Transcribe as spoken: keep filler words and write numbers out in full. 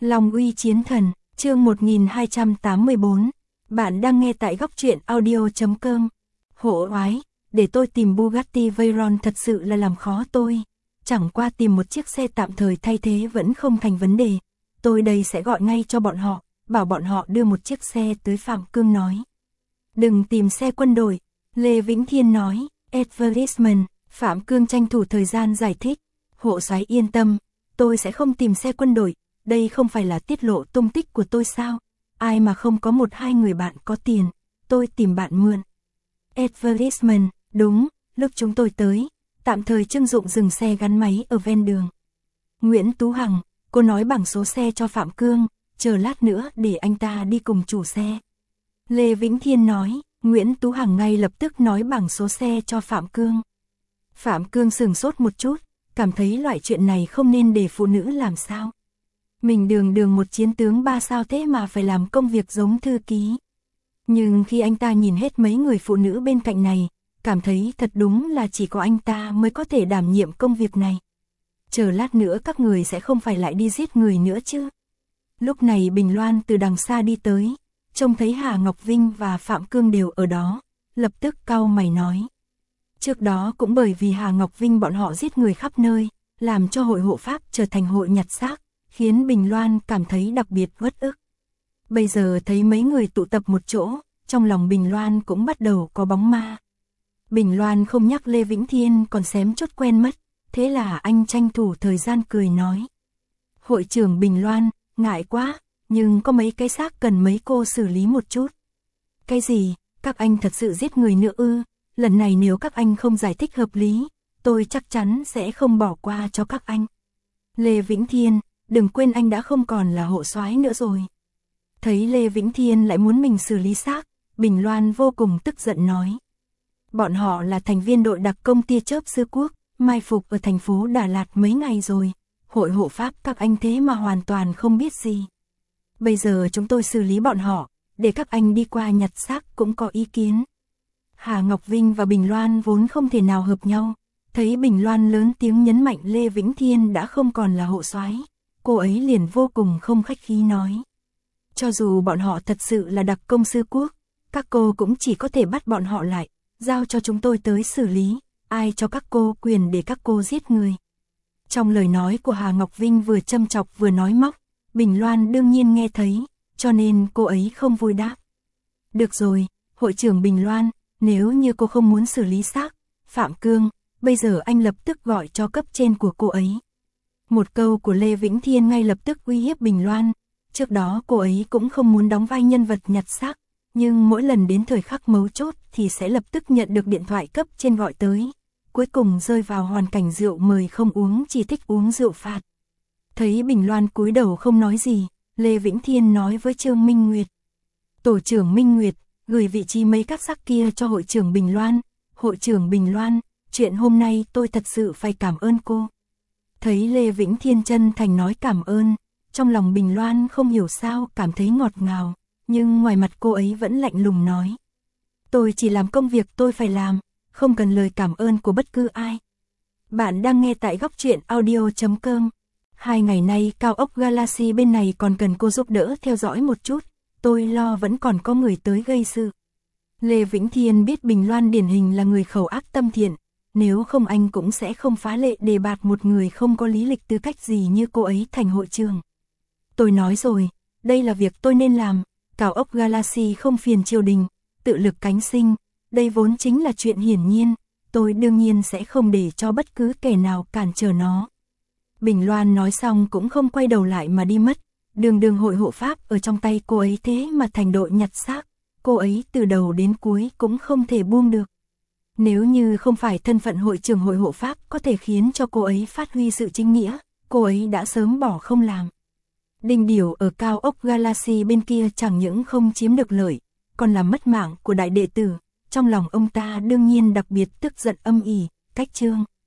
Long uy chiến thần, chương một nghìn hai trăm tám mươi tư. Bạn đang nghe tại góc truyện audio chấm com. Hộ oái, để tôi tìm Bugatti Veyron thật sự là làm khó tôi. Chẳng qua tìm một chiếc xe tạm thời thay thế vẫn không thành vấn đề. Tôi đây sẽ gọi ngay cho bọn họ, bảo bọn họ đưa một chiếc xe tới Phạm Cương nói. Đừng tìm xe quân đội, Lê Vĩnh Thiên nói. Advertisement, Phạm Cương tranh thủ thời gian giải thích. Hộ soái yên tâm, tôi sẽ không tìm xe quân đội. Đây không phải là tiết lộ tung tích của tôi sao? Ai mà không có một hai người bạn có tiền, tôi tìm bạn mượn. Advertisement, đúng, lúc chúng tôi tới, tạm thời Trương Dụng dừng xe gắn máy ở ven đường. Nguyễn Tú Hằng, cô nói bảng số xe cho Phạm Cương, chờ lát nữa để anh ta đi cùng chủ xe. Lê Vĩnh Thiên nói, Nguyễn Tú Hằng ngay lập tức nói bảng số xe cho Phạm Cương. Phạm Cương sửng sốt một chút, cảm thấy loại chuyện này không nên để phụ nữ làm sao. Mình đường đường một chiến tướng ba sao thế mà phải làm công việc giống thư ký. Nhưng khi anh ta nhìn hết mấy người phụ nữ bên cạnh này, cảm thấy thật đúng là chỉ có anh ta mới có thể đảm nhiệm công việc này. Chờ lát nữa các người sẽ không phải lại đi giết người nữa chứ. Lúc này Bình Loan từ đằng xa đi tới, trông thấy Hà Ngọc Vinh và Phạm Cương đều ở đó, lập tức cau mày nói. Trước đó cũng bởi vì Hà Ngọc Vinh bọn họ giết người khắp nơi, làm cho hội hộ pháp trở thành hội nhặt xác, khiến Bình Loan cảm thấy đặc biệt uất ức. Bây giờ thấy mấy người tụ tập một chỗ, trong lòng Bình Loan cũng bắt đầu có bóng ma. Bình Loan không nhắc Lê Vĩnh Thiên còn xém chút quen mất, thế là anh tranh thủ thời gian cười nói. Hội trưởng Bình Loan, ngại quá, nhưng có mấy cái xác cần mấy cô xử lý một chút. Cái gì, các anh thật sự giết người nữa ư? Lần này nếu các anh không giải thích hợp lý, tôi chắc chắn sẽ không bỏ qua cho các anh. Lê Vĩnh Thiên, đừng quên anh đã không còn là hộ soái nữa rồi. Thấy Lê Vĩnh Thiên lại muốn mình xử lý xác, Bình Loan vô cùng tức giận nói. Bọn họ là thành viên đội đặc công tia chớp Sư Quốc, mai phục ở thành phố Đà Lạt mấy ngày rồi. Hội hộ pháp các anh thế mà hoàn toàn không biết gì. Bây giờ chúng tôi xử lý bọn họ, để các anh đi qua nhặt xác cũng có ý kiến. Hà Ngọc Vinh và Bình Loan vốn không thể nào hợp nhau. Thấy Bình Loan lớn tiếng nhấn mạnh Lê Vĩnh Thiên đã không còn là hộ soái, cô ấy liền vô cùng không khách khí nói. Cho dù bọn họ thật sự là đặc công Sư Quốc, các cô cũng chỉ có thể bắt bọn họ lại, giao cho chúng tôi tới xử lý, ai cho các cô quyền để các cô giết người. Trong lời nói của Hà Ngọc Vinh vừa châm chọc vừa nói móc, Bình Loan đương nhiên nghe thấy, cho nên cô ấy không vui đáp. Được rồi, hội trưởng Bình Loan, nếu như cô không muốn xử lý xác Phạm Cương, bây giờ anh lập tức gọi cho cấp trên của cô ấy. Một câu của Lê Vĩnh Thiên ngay lập tức uy hiếp Bình Loan. Trước đó cô ấy cũng không muốn đóng vai nhân vật nhặt xác, nhưng mỗi lần đến thời khắc mấu chốt thì sẽ lập tức nhận được điện thoại cấp trên gọi tới. Cuối cùng rơi vào hoàn cảnh rượu mời không uống, chỉ thích uống rượu phạt. Thấy Bình Loan cúi đầu không nói gì, Lê Vĩnh Thiên nói với Trương Minh Nguyệt. Tổ trưởng Minh Nguyệt, gửi vị trí mấy các xác kia cho hội trưởng Bình Loan. Hội trưởng Bình Loan, chuyện hôm nay tôi thật sự phải cảm ơn cô. Thấy Lê Vĩnh Thiên chân thành nói cảm ơn, trong lòng Bình Loan không hiểu sao cảm thấy ngọt ngào, nhưng ngoài mặt cô ấy vẫn lạnh lùng nói. Tôi chỉ làm công việc tôi phải làm, không cần lời cảm ơn của bất cứ ai. Bạn đang nghe tại góc truyện audio chấm com. Hai ngày nay cao ốc Galaxy bên này còn cần cô giúp đỡ theo dõi một chút, tôi lo vẫn còn có người tới gây sự. Lê Vĩnh Thiên biết Bình Loan điển hình là người khẩu ác tâm thiện, nếu không anh cũng sẽ không phá lệ đề bạt một người không có lý lịch tư cách gì như cô ấy thành hội trưởng. Tôi nói rồi, đây là việc tôi nên làm, cao ốc Galaxy không phiền triều đình, tự lực cánh sinh, đây vốn chính là chuyện hiển nhiên, tôi đương nhiên sẽ không để cho bất cứ kẻ nào cản trở nó. Bình Loan nói xong cũng không quay đầu lại mà đi mất, đường đường hội hộ pháp ở trong tay cô ấy thế mà thành đội nhặt xác, cô ấy từ đầu đến cuối cũng không thể buông được. Nếu như không phải thân phận hội trưởng hội hộ pháp có thể khiến cho cô ấy phát huy sự chính nghĩa, cô ấy đã sớm bỏ không làm. Đinh Điểu ở cao ốc Galaxy bên kia chẳng những không chiếm được lợi, còn làm mất mạng của đại đệ tử, trong lòng ông ta đương nhiên đặc biệt tức giận âm ỉ, cách Trương